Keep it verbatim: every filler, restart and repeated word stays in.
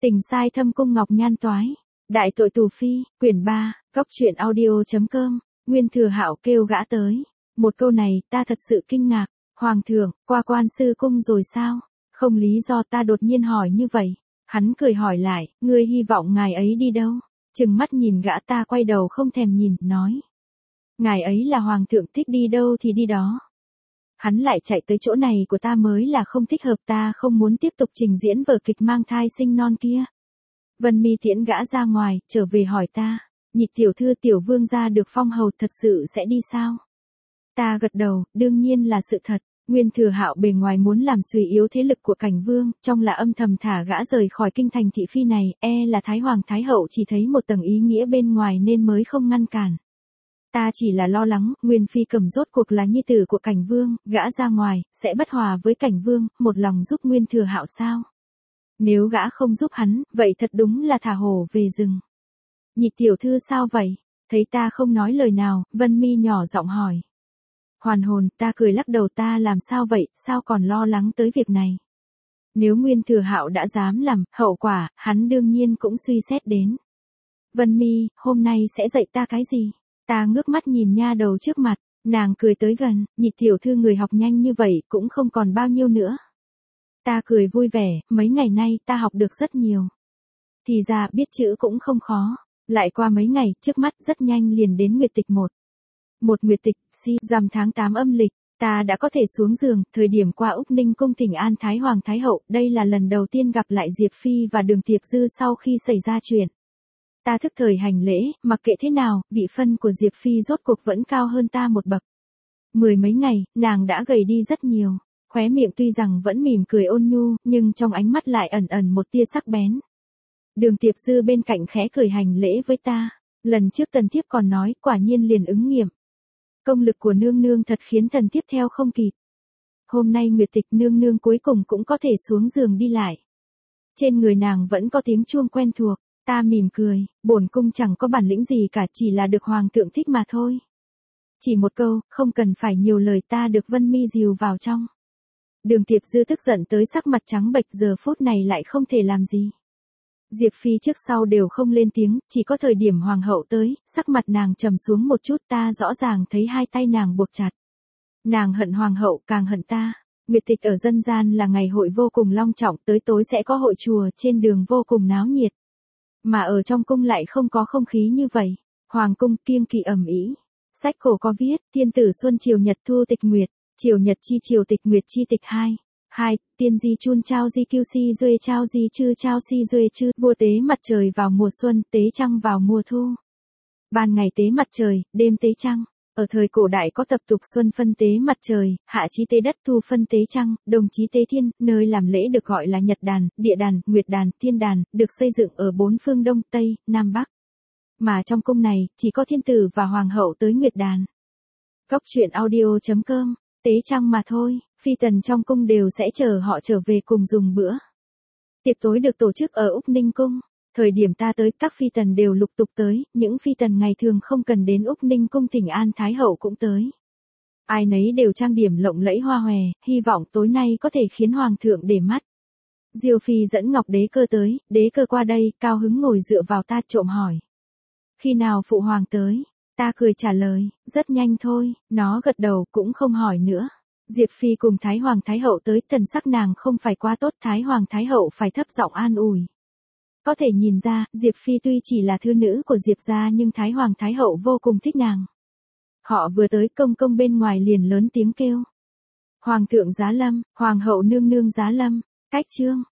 Tình sai thâm cung ngọc nhan toái. Đại tội tù phi, quyển ba, cốc truyện audio.com, Nguyên Thừa Hạo kêu gã tới. Một câu này ta thật sự kinh ngạc. Hoàng thượng, qua quan sư cung rồi sao? Không lý do ta đột nhiên hỏi như vậy. Hắn cười hỏi lại, ngươi hy vọng ngài ấy đi đâu? Chừng mắt nhìn gã, ta quay đầu không thèm nhìn, nói. Ngài ấy là hoàng thượng thích đi đâu thì đi đó. Hắn lại chạy tới chỗ này của ta mới là không thích hợp, ta không muốn tiếp tục trình diễn vở kịch mang thai sinh non kia. Vân Mi tiễn gã ra ngoài, trở về hỏi ta, Nhị tiểu thư tiểu vương gia được phong hầu thật sự sẽ đi sao? Ta gật đầu, đương nhiên là sự thật. Nguyên Thừa Hạo bề ngoài muốn làm suy yếu thế lực của Cảnh Vương, trong là âm thầm thả gã rời khỏi kinh thành thị phi này, e là Thái Hoàng Thái Hậu chỉ thấy một tầng ý nghĩa bên ngoài nên mới không ngăn cản. Ta chỉ là lo lắng, Nguyên Phi Cẩm rốt cuộc là nhi tử của Cảnh Vương, gã ra ngoài, sẽ bất hòa với Cảnh Vương, một lòng giúp Nguyên Thừa Hạo sao? Nếu gã không giúp hắn, vậy thật đúng là thả hổ về rừng. Nhị tiểu thư sao vậy? Thấy ta không nói lời nào, Vân Mi nhỏ giọng hỏi. Hoàn hồn, ta cười lắc đầu, ta làm sao vậy, sao còn lo lắng tới việc này? Nếu Nguyên Thừa Hạo đã dám làm, hậu quả, hắn đương nhiên cũng suy xét đến. Vân Mi, hôm nay sẽ dạy ta cái gì? Ta ngước mắt nhìn nha đầu trước mặt, nàng cười tới gần, Nhị tiểu thư người học nhanh như vậy cũng không còn bao nhiêu nữa. Ta cười vui vẻ, mấy ngày nay ta học được rất nhiều. Thì ra biết chữ cũng không khó. Lại qua mấy ngày, trước mắt rất nhanh liền đến nguyệt tịch một. Một nguyệt tịch, si, rằm tháng tám âm lịch, ta đã có thể xuống giường, thời điểm qua Úc Ninh cung thỉnh an Thái Hoàng Thái Hậu, đây là lần đầu tiên gặp lại Diệp Phi và Đường Tiệp Dư sau khi xảy ra chuyện. Ta thức thời hành lễ, mặc kệ thế nào, vị phân của Diệp Phi rốt cuộc vẫn cao hơn ta một bậc. Mười mấy ngày, nàng đã gầy đi rất nhiều, khóe miệng tuy rằng vẫn mỉm cười ôn nhu, nhưng trong ánh mắt lại ẩn ẩn một tia sắc bén. Đường Tiệp Dư bên cạnh khẽ cười hành lễ với ta, lần trước Tần Thiếp còn nói, quả nhiên liền ứng nghiệm. Công lực của nương nương thật khiến Tần Thiếp theo không kịp. Hôm nay nguyệt tịch nương nương cuối cùng cũng có thể xuống giường đi lại. Trên người nàng vẫn có tiếng chuông quen thuộc, ta mỉm cười, bổn cung chẳng có bản lĩnh gì cả, chỉ là được hoàng thượng thích mà thôi. Chỉ một câu, không cần phải nhiều lời, ta được Vân Mi dìu vào trong. Đường Tiệp Dư tức giận tới sắc mặt trắng bệch, giờ phút này lại không thể làm gì. Diệp Phi trước sau đều không lên tiếng, chỉ có thời điểm hoàng hậu tới, sắc mặt nàng trầm xuống một chút, ta rõ ràng thấy hai tay nàng buộc chặt. Nàng hận hoàng hậu càng hận ta. Nguyệt tịch ở dân gian là ngày hội vô cùng long trọng, tới tối sẽ có hội chùa, trên đường vô cùng náo nhiệt. Mà ở trong cung lại không có không khí như vậy. Hoàng cung kiêng kỵ ầm ĩ. Sách cổ có viết, thiên tử xuân triều nhật thu tịch nguyệt, triều nhật chi triều tịch nguyệt chi tịch hai. Hai, tiên di chun trao di kiêu si duê trao di chư trao si duê chư, vua tế mặt trời vào mùa xuân, tế trăng vào mùa thu. Ban ngày tế mặt trời, đêm tế trăng. Ở thời cổ đại có tập tục xuân phân tế mặt trời, hạ chí tế đất, thu phân tế trăng, đồng chí tế thiên, nơi làm lễ được gọi là nhật đàn, địa đàn, nguyệt đàn, thiên đàn, được xây dựng ở bốn phương đông, tây, nam bắc. Mà trong cung này, chỉ có thiên tử và hoàng hậu tới nguyệt đàn. Cốc truyện audio.com, tế trăng mà thôi, phi tần trong cung đều sẽ chờ họ trở về cùng dùng bữa. Tiệc tối được tổ chức ở Úc Ninh cung. Thời điểm ta tới, các phi tần đều lục tục tới, những phi tần ngày thường không cần đến Úc Ninh cung thỉnh an Thái Hậu cũng tới. Ai nấy đều trang điểm lộng lẫy hoa hòe, hy vọng tối nay có thể khiến hoàng thượng để mắt. Diêu Phi dẫn Ngọc Đế Cơ tới, Đế Cơ qua đây, cao hứng ngồi dựa vào ta trộm hỏi. Khi nào phụ hoàng tới? Ta cười trả lời, rất nhanh thôi, nó gật đầu cũng không hỏi nữa. Diệp Phi cùng Thái Hoàng Thái Hậu tới, thần sắc nàng không phải quá tốt, Thái Hoàng Thái Hậu phải thấp giọng an ủi. Có thể nhìn ra, Diệp Phi tuy chỉ là thư nữ của Diệp gia nhưng Thái Hoàng Thái Hậu vô cùng thích nàng. Họ vừa tới, công công bên ngoài liền lớn tiếng kêu. Hoàng thượng giá lâm, Hoàng hậu nương nương giá lâm, cách chương.